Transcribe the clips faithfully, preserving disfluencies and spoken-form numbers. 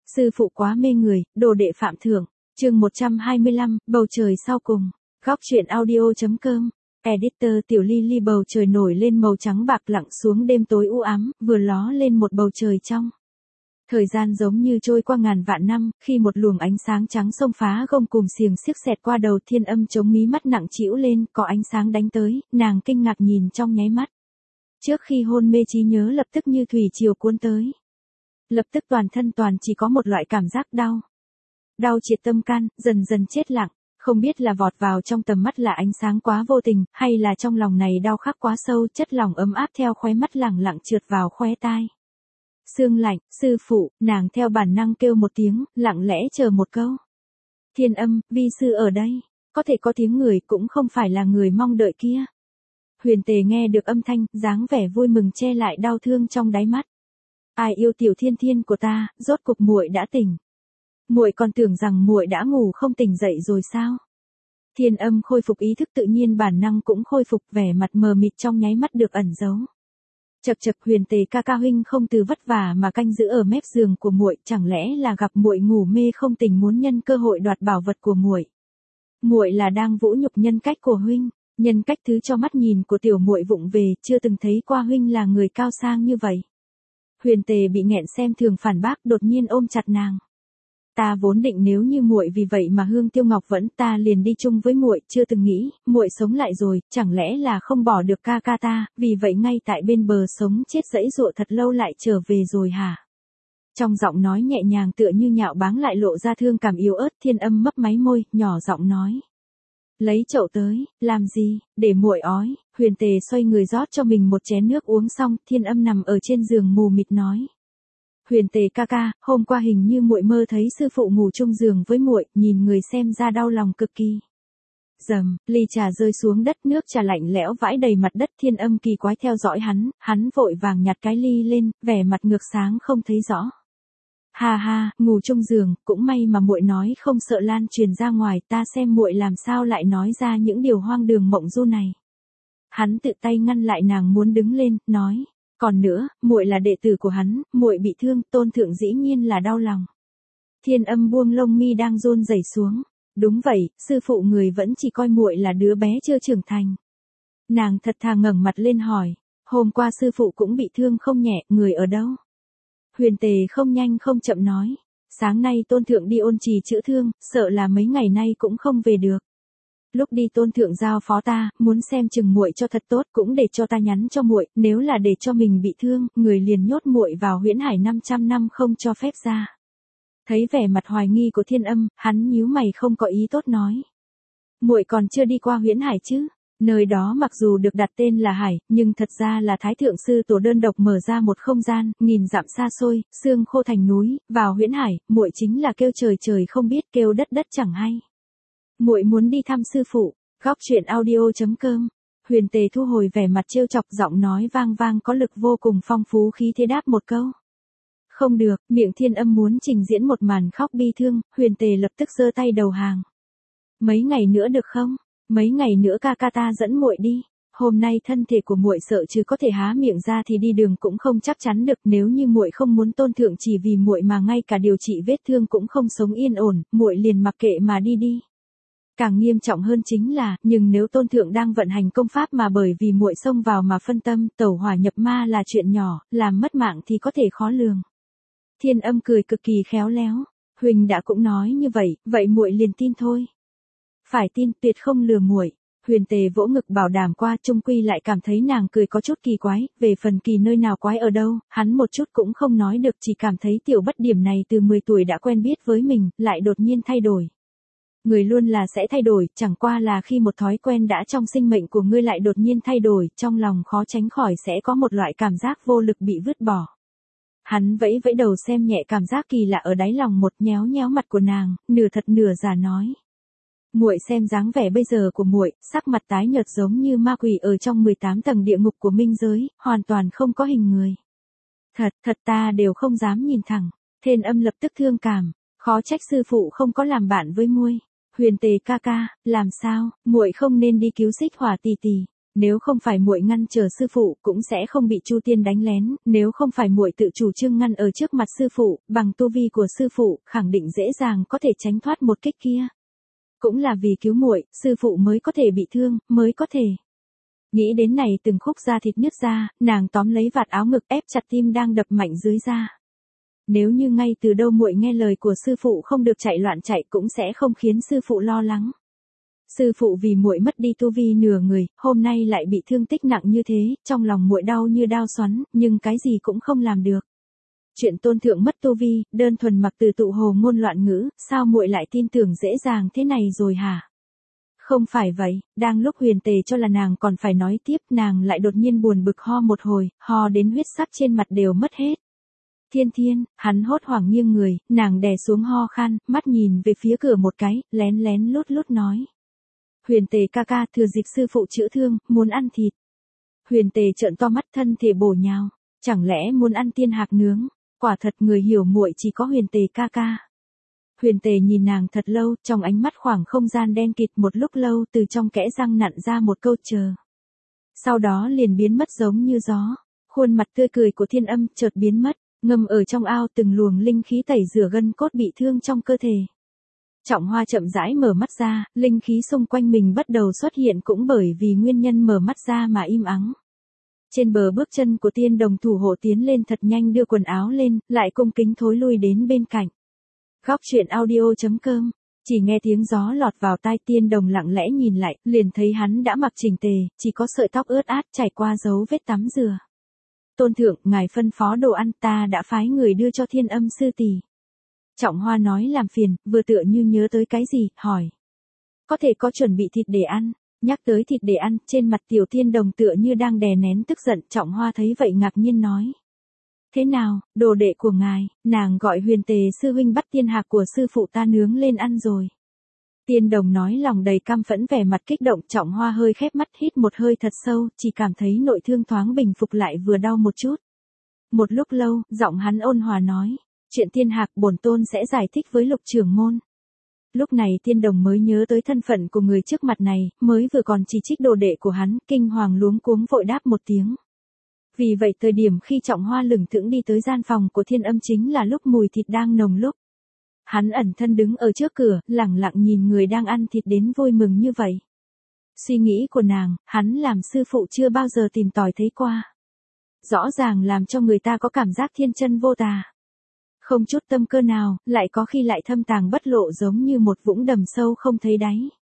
Sư phụ quá mê người, đồ đệ phạm thượng. Chương một trăm hai mươi lăm, bầu trời sau cùng. Góc truyện audio.com. Editor Tiểu Ly Ly. Bầu trời nổi lên màu trắng bạc lặng xuống đêm tối u ám, vừa ló lên một bầu trời trong. Thời gian giống như trôi qua ngàn vạn năm, khi một luồng ánh sáng trắng xông phá gông cùm xiềng xiếc xẹt qua đầu Thiên Âm chống mí mắt nặng trĩu lên, có ánh sáng đánh tới, nàng kinh ngạc nhìn trong nháy mắt. Trước khi hôn mê trí nhớ lập tức như thủy triều cuốn tới. Lập tức toàn thân toàn chỉ có một loại cảm giác đau. Đau triệt tâm can, dần dần chết lặng, không biết là vọt vào trong tầm mắt là ánh sáng quá vô tình, hay là trong lòng này đau khắc quá sâu, chất lòng ấm áp theo khóe mắt lẳng lặng trượt vào khóe tai. Sương lạnh, sư phụ, nàng theo bản năng kêu một tiếng, lặng lẽ chờ một câu. Thiên Âm, vi sư ở đây, có thể có tiếng người cũng không phải là người mong đợi kia. Huyền Tề nghe được âm thanh, dáng vẻ vui mừng che lại đau thương trong đáy mắt. Ai yêu tiểu Thiên Thiên của ta, rốt cục muội đã tỉnh. Muội còn tưởng rằng muội đã ngủ không tỉnh dậy rồi sao? Thiên Âm khôi phục ý thức tự nhiên bản năng cũng khôi phục, vẻ mặt mờ mịt trong nháy mắt được ẩn giấu. Chậc chậc, Huyền Tề ca ca huynh không từ vất vả mà canh giữ ở mép giường của muội, chẳng lẽ là gặp muội ngủ mê không tỉnh muốn nhân cơ hội đoạt bảo vật của muội? Muội là đang vũ nhục nhân cách của huynh, nhân cách thứ cho mắt nhìn của tiểu muội vụng về, chưa từng thấy qua huynh là người cao sang như vậy. Huyền Tề bị nghẹn xem thường phản bác, đột nhiên ôm chặt nàng. Ta vốn định nếu như muội vì vậy mà Hương Tiêu Ngọc vẫn ta liền đi chung với muội, chưa từng nghĩ, muội sống lại rồi, chẳng lẽ là không bỏ được ca ca ta, vì vậy ngay tại bên bờ sống chết dẫy dụa thật lâu lại trở về rồi hả? Trong giọng nói nhẹ nhàng tựa như nhạo báng lại lộ ra thương cảm yếu ớt. Thiên Âm mấp máy môi, nhỏ giọng nói. Lấy chậu tới, làm gì, để muội ói. Huyền Tề xoay người rót cho mình một chén nước uống xong, Thiên Âm nằm ở trên giường mù mịt nói. Huyền Tề ca ca, hôm qua hình như muội mơ thấy sư phụ ngủ chung giường với muội, nhìn người xem ra đau lòng cực kỳ. Rầm, ly trà rơi xuống đất, nước trà lạnh lẽo vãi đầy mặt đất. Thiên Âm kỳ quái theo dõi hắn, hắn vội vàng nhặt cái ly lên, vẻ mặt ngược sáng không thấy rõ. Ha ha, ngủ chung giường, cũng may mà muội nói không sợ lan truyền ra ngoài, ta xem muội làm sao lại nói ra những điều hoang đường mộng du này. Hắn tự tay ngăn lại nàng muốn đứng lên, nói. Còn nữa, muội là đệ tử của hắn, muội bị thương, tôn thượng dĩ nhiên là đau lòng. Thiên Âm buông lông mi đang run rẩy xuống. Đúng vậy, sư phụ người vẫn chỉ coi muội là đứa bé chưa trưởng thành. Nàng thật thà ngẩng mặt lên hỏi, hôm qua sư phụ cũng bị thương không nhẹ, người ở đâu? Huyền Tề không nhanh không chậm nói, sáng nay tôn thượng đi ôn trì chữa thương, sợ là mấy ngày nay cũng không về được. Lúc đi tôn thượng giao phó ta, muốn xem chừng muội cho thật tốt, cũng để cho ta nhắn cho muội, nếu là để cho mình bị thương, người liền nhốt muội vào huyễn hải năm trăm năm không cho phép ra. Thấy vẻ mặt hoài nghi của Thiên Âm, hắn nhíu mày không có ý tốt nói. Muội còn chưa đi qua huyễn hải chứ? Nơi đó mặc dù được đặt tên là hải, nhưng thật ra là Thái Thượng Sư Tổ đơn độc mở ra một không gian, nghìn dặm xa xôi, xương khô thành núi, vào huyễn hải, muội chính là kêu trời trời không biết, kêu đất đất chẳng hay. Muội muốn đi thăm sư phụ. Góc truyện audio.com. Huyền Tề thu hồi vẻ mặt trêu chọc, giọng nói vang vang có lực vô cùng phong phú khí thế đáp một câu. Không được, miệng Thiên Âm muốn trình diễn một màn khóc bi thương, Huyền Tề lập tức giơ tay đầu hàng. Mấy ngày nữa được không? Mấy ngày nữa ca ca ta dẫn muội đi. Hôm nay thân thể của muội sợ chứ có thể há miệng ra thì đi đường cũng không chắc chắn được, nếu như muội không muốn tôn thượng chỉ vì muội mà ngay cả điều trị vết thương cũng không sống yên ổn, muội liền mặc kệ mà đi đi. Càng nghiêm trọng hơn chính là, nhưng nếu tôn thượng đang vận hành công pháp mà bởi vì muội xông vào mà phân tâm, tẩu hỏa nhập ma là chuyện nhỏ, làm mất mạng thì có thể khó lường. Thiên Âm cười cực kỳ khéo léo, huynh đã cũng nói như vậy, vậy muội liền tin thôi. Phải tin, tuyệt không lừa muội. Huyền Tề vỗ ngực bảo đảm qua, chung quy lại cảm thấy nàng cười có chút kỳ quái, về phần kỳ nơi nào quái ở đâu, hắn một chút cũng không nói được, chỉ cảm thấy tiểu bất điểm này từ mười tuổi đã quen biết với mình, lại đột nhiên thay đổi. Người luôn là sẽ thay đổi, chẳng qua là khi một thói quen đã trong sinh mệnh của ngươi lại đột nhiên thay đổi, trong lòng khó tránh khỏi sẽ có một loại cảm giác vô lực bị vứt bỏ. Hắn vẫy vẫy đầu xem nhẹ cảm giác kỳ lạ ở đáy lòng, một nhéo nhéo mặt của nàng, nửa thật nửa giả nói. Muội xem dáng vẻ bây giờ của muội, sắc mặt tái nhợt giống như ma quỷ ở trong mười tám tầng địa ngục của minh giới, hoàn toàn không có hình người. Thật, thật ta đều không dám nhìn thẳng. Thiên Âm lập tức thương cảm, khó trách sư phụ không có làm bạn với muội. Huyền Tề ca ca, làm sao, muội không nên đi cứu Xích Hỏa tỷ tỷ. Nếu không phải muội ngăn trở sư phụ, cũng sẽ không bị Chu Tiên đánh lén, nếu không phải muội tự chủ trương ngăn ở trước mặt sư phụ, bằng tu vi của sư phụ, khẳng định dễ dàng có thể tránh thoát một kích kia. Cũng là vì cứu muội, sư phụ mới có thể bị thương, mới có thể. Nghĩ đến này từng khúc da thịt nứt ra, nàng tóm lấy vạt áo ngực ép chặt tim đang đập mạnh dưới da. Nếu như ngay từ đâu muội nghe lời của sư phụ không được chạy loạn chạy cũng sẽ không khiến sư phụ lo lắng. Sư phụ vì muội mất đi tu vi nửa người, hôm nay lại bị thương tích nặng như thế, trong lòng muội đau như đao xoắn, nhưng cái gì cũng không làm được. Chuyện tôn thượng mất tu vi, đơn thuần mặc từ tụ hồ ngôn loạn ngữ, sao muội lại tin tưởng dễ dàng thế này rồi hả? Không phải vậy, đang lúc Huyền Tề cho là nàng còn phải nói tiếp, nàng lại đột nhiên buồn bực ho một hồi, ho đến huyết sắc trên mặt đều mất hết. Thiên Thiên, hắn hốt hoảng nghiêng người, nàng đè xuống ho khan, mắt nhìn về phía cửa một cái, lén lén lút lút nói. Huyền Tề ca ca, thừa dịp sư phụ chữa thương, muốn ăn thịt. Huyền Tề trợn to mắt, thân thể bổ nhào, chẳng lẽ muốn ăn tiên hạc nướng? Quả thật người hiểu muội chỉ có Huyền Tề ca ca. Huyền Tề nhìn nàng thật lâu, trong ánh mắt khoảng không gian đen kịt một lúc lâu, từ trong kẽ răng nặn ra một câu chờ. Sau đó liền biến mất giống như gió, khuôn mặt tươi cười của Thiên Âm chợt biến mất, ngâm ở trong ao từng luồng linh khí tẩy rửa gân cốt bị thương trong cơ thể. Trọng Hoa chậm rãi mở mắt ra, linh khí xung quanh mình bắt đầu xuất hiện cũng bởi vì nguyên nhân mở mắt ra mà im ắng. Trên bờ bước chân của Tiên Đồng thủ hộ tiến lên thật nhanh đưa quần áo lên, lại cung kính thối lui đến bên cạnh. Góc truyện audio chấm com, chỉ nghe tiếng gió lọt vào tai, Tiên Đồng lặng lẽ nhìn lại, liền thấy hắn đã mặc chỉnh tề, chỉ có sợi tóc ướt át trải qua dấu vết tắm rửa. Tôn thượng, ngài phân phó đồ ăn, ta đã phái người đưa cho Thiên Âm sư tỷ. Trọng Hoa nói làm phiền, vừa tựa như nhớ tới cái gì, hỏi. Có thể có chuẩn bị thịt để ăn. Nhắc tới thịt để ăn, trên mặt Tiểu Tiên Đồng tựa như đang đè nén tức giận, Trọng Hoa thấy vậy ngạc nhiên nói. Thế nào, đồ đệ của ngài, nàng gọi Huyền Tề sư huynh bắt tiên hạc của sư phụ ta nướng lên ăn rồi. Tiên Đồng nói lòng đầy căm phẫn, vẻ mặt kích động, Trọng Hoa hơi khép mắt hít một hơi thật sâu, chỉ cảm thấy nội thương thoáng bình phục lại vừa đau một chút. Một lúc lâu, giọng hắn ôn hòa nói, chuyện tiên hạc bổn tôn sẽ giải thích với Lục trưởng môn. Lúc này Tiên Đồng mới nhớ tới thân phận của người trước mặt này, mới vừa còn chỉ trích đồ đệ của hắn, kinh hoàng luống cuống vội đáp một tiếng. Vì vậy thời điểm khi Trọng Hoa lửng thững đi tới gian phòng của Thiên Âm chính là lúc mùi thịt đang nồng lúc. Hắn ẩn thân đứng ở trước cửa, lẳng lặng nhìn người đang ăn thịt đến vui mừng như vậy. Suy nghĩ của nàng, hắn làm sư phụ chưa bao giờ tìm tòi thấy qua. Rõ ràng làm cho người ta có cảm giác thiên chân vô tà. Không chút tâm cơ nào, lại có khi lại thâm tàng bất lộ giống như một vũng đầm sâu không thấy đáy.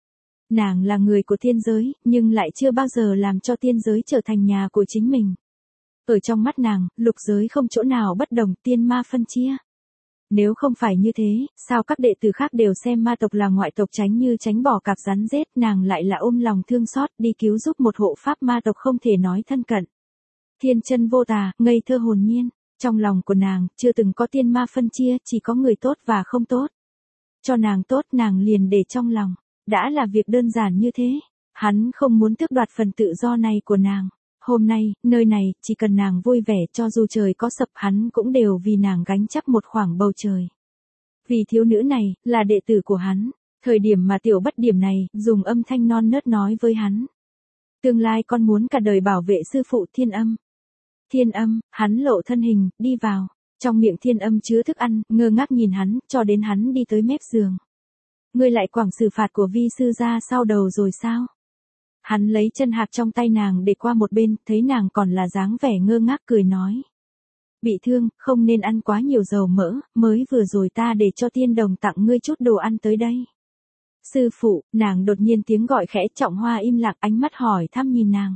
Nàng là người của tiên giới, nhưng lại chưa bao giờ làm cho tiên giới trở thành nhà của chính mình. Ở trong mắt nàng, lục giới không chỗ nào bất đồng, tiên ma phân chia. Nếu không phải như thế, sao các đệ tử khác đều xem ma tộc là ngoại tộc tránh như tránh bỏ cạp rắn rết, nàng lại là ôm lòng thương xót đi cứu giúp một hộ pháp ma tộc không thể nói thân cận. Thiên chân vô tà, ngây thơ hồn nhiên, trong lòng của nàng, chưa từng có tiên ma phân chia, chỉ có người tốt và không tốt. Cho nàng tốt nàng liền để trong lòng, đã là việc đơn giản như thế, hắn không muốn tước đoạt phần tự do này của nàng. Hôm nay, nơi này, chỉ cần nàng vui vẻ, cho dù trời có sập hắn cũng đều vì nàng gánh chắc một khoảng bầu trời. Vì thiếu nữ này, là đệ tử của hắn, thời điểm mà Tiểu Bất Điểm này, dùng âm thanh non nớt nói với hắn. Tương lai con muốn cả đời bảo vệ sư phụ Thiên Âm. Thiên Âm, hắn lộ thân hình, đi vào, trong miệng Thiên Âm chứa thức ăn, ngơ ngác nhìn hắn, cho đến hắn đi tới mép giường. Ngươi lại quẳng xử phạt của vi sư ra sau đầu rồi sao? Hắn lấy chân hạc trong tay nàng để qua một bên, thấy nàng còn là dáng vẻ ngơ ngác cười nói. Bị thương, không nên ăn quá nhiều dầu mỡ, mới vừa rồi ta để cho Tiên Đồng tặng ngươi chút đồ ăn tới đây. Sư phụ, nàng đột nhiên tiếng gọi khẽ, Trọng Hoa im lặng, ánh mắt hỏi thăm nhìn nàng.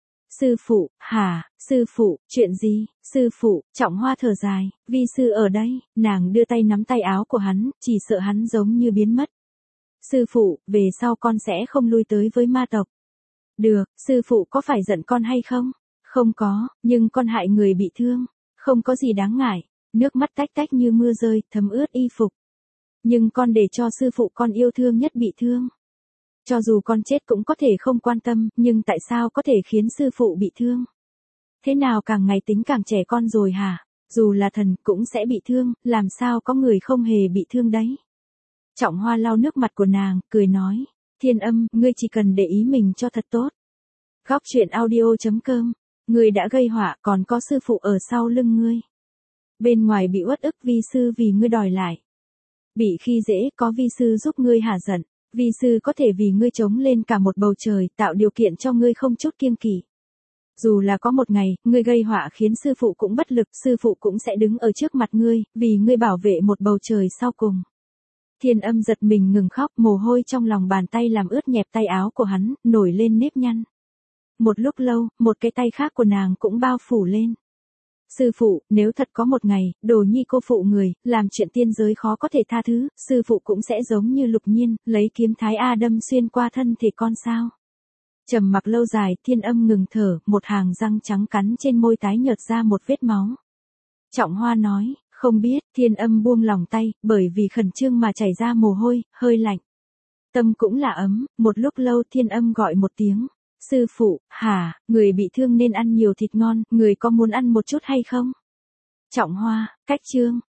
Sư phụ, hả, sư phụ, chuyện gì, sư phụ, Trọng Hoa thở dài, vi sư ở đây, nàng đưa tay nắm tay áo của hắn, chỉ sợ hắn giống như biến mất. Sư phụ, về sau con sẽ không lui tới với ma tộc. Được, sư phụ có phải giận con hay không? Không có, nhưng con hại người bị thương, không có gì đáng ngại. Nước mắt tách tách như mưa rơi, thấm ướt y phục. Nhưng con để cho sư phụ con yêu thương nhất bị thương. Cho dù con chết cũng có thể không quan tâm, nhưng tại sao có thể khiến sư phụ bị thương? Thế nào càng ngày tính càng trẻ con rồi hả? Dù là thần cũng sẽ bị thương, làm sao có người không hề bị thương đấy? Trọng Hoa lau nước mặt của nàng, cười nói. Thiên Âm, ngươi chỉ cần để ý mình cho thật tốt. Góc truyện audio.com. Ngươi đã gây họa, còn có sư phụ ở sau lưng ngươi. Bên ngoài bị uất ức vi sư vì ngươi đòi lại. Bị khi dễ có vi sư giúp ngươi hả giận. Vi sư có thể vì ngươi chống lên cả một bầu trời, tạo điều kiện cho ngươi không chút kiêng kỵ. Dù là có một ngày, ngươi gây họa khiến sư phụ cũng bất lực, sư phụ cũng sẽ đứng ở trước mặt ngươi, vì ngươi bảo vệ một bầu trời sau cùng. Thiên Âm giật mình ngừng khóc, mồ hôi trong lòng bàn tay làm ướt nhẹp tay áo của hắn, nổi lên nếp nhăn. Một lúc lâu, một cái tay khác của nàng cũng bao phủ lên. Sư phụ, nếu thật có một ngày, Đồ Nhi cô phụ người, làm chuyện tiên giới khó có thể tha thứ, sư phụ cũng sẽ giống như Lục Nhiên, lấy kiếm Thái A đâm xuyên qua thân thể con sao. Trầm mặc lâu dài, Thiên Âm ngừng thở, một hàng răng trắng cắn trên môi tái nhợt ra một vết máu. Trọng Hoa nói, không biết, Thiên Âm buông lòng tay, bởi vì khẩn trương mà chảy ra mồ hôi, hơi lạnh. Tâm cũng là ấm, một lúc lâu Thiên Âm gọi một tiếng. Sư phụ, hả, người bị thương nên ăn nhiều thịt ngon, người có muốn ăn một chút hay không? Trọng Hoa, cách chương.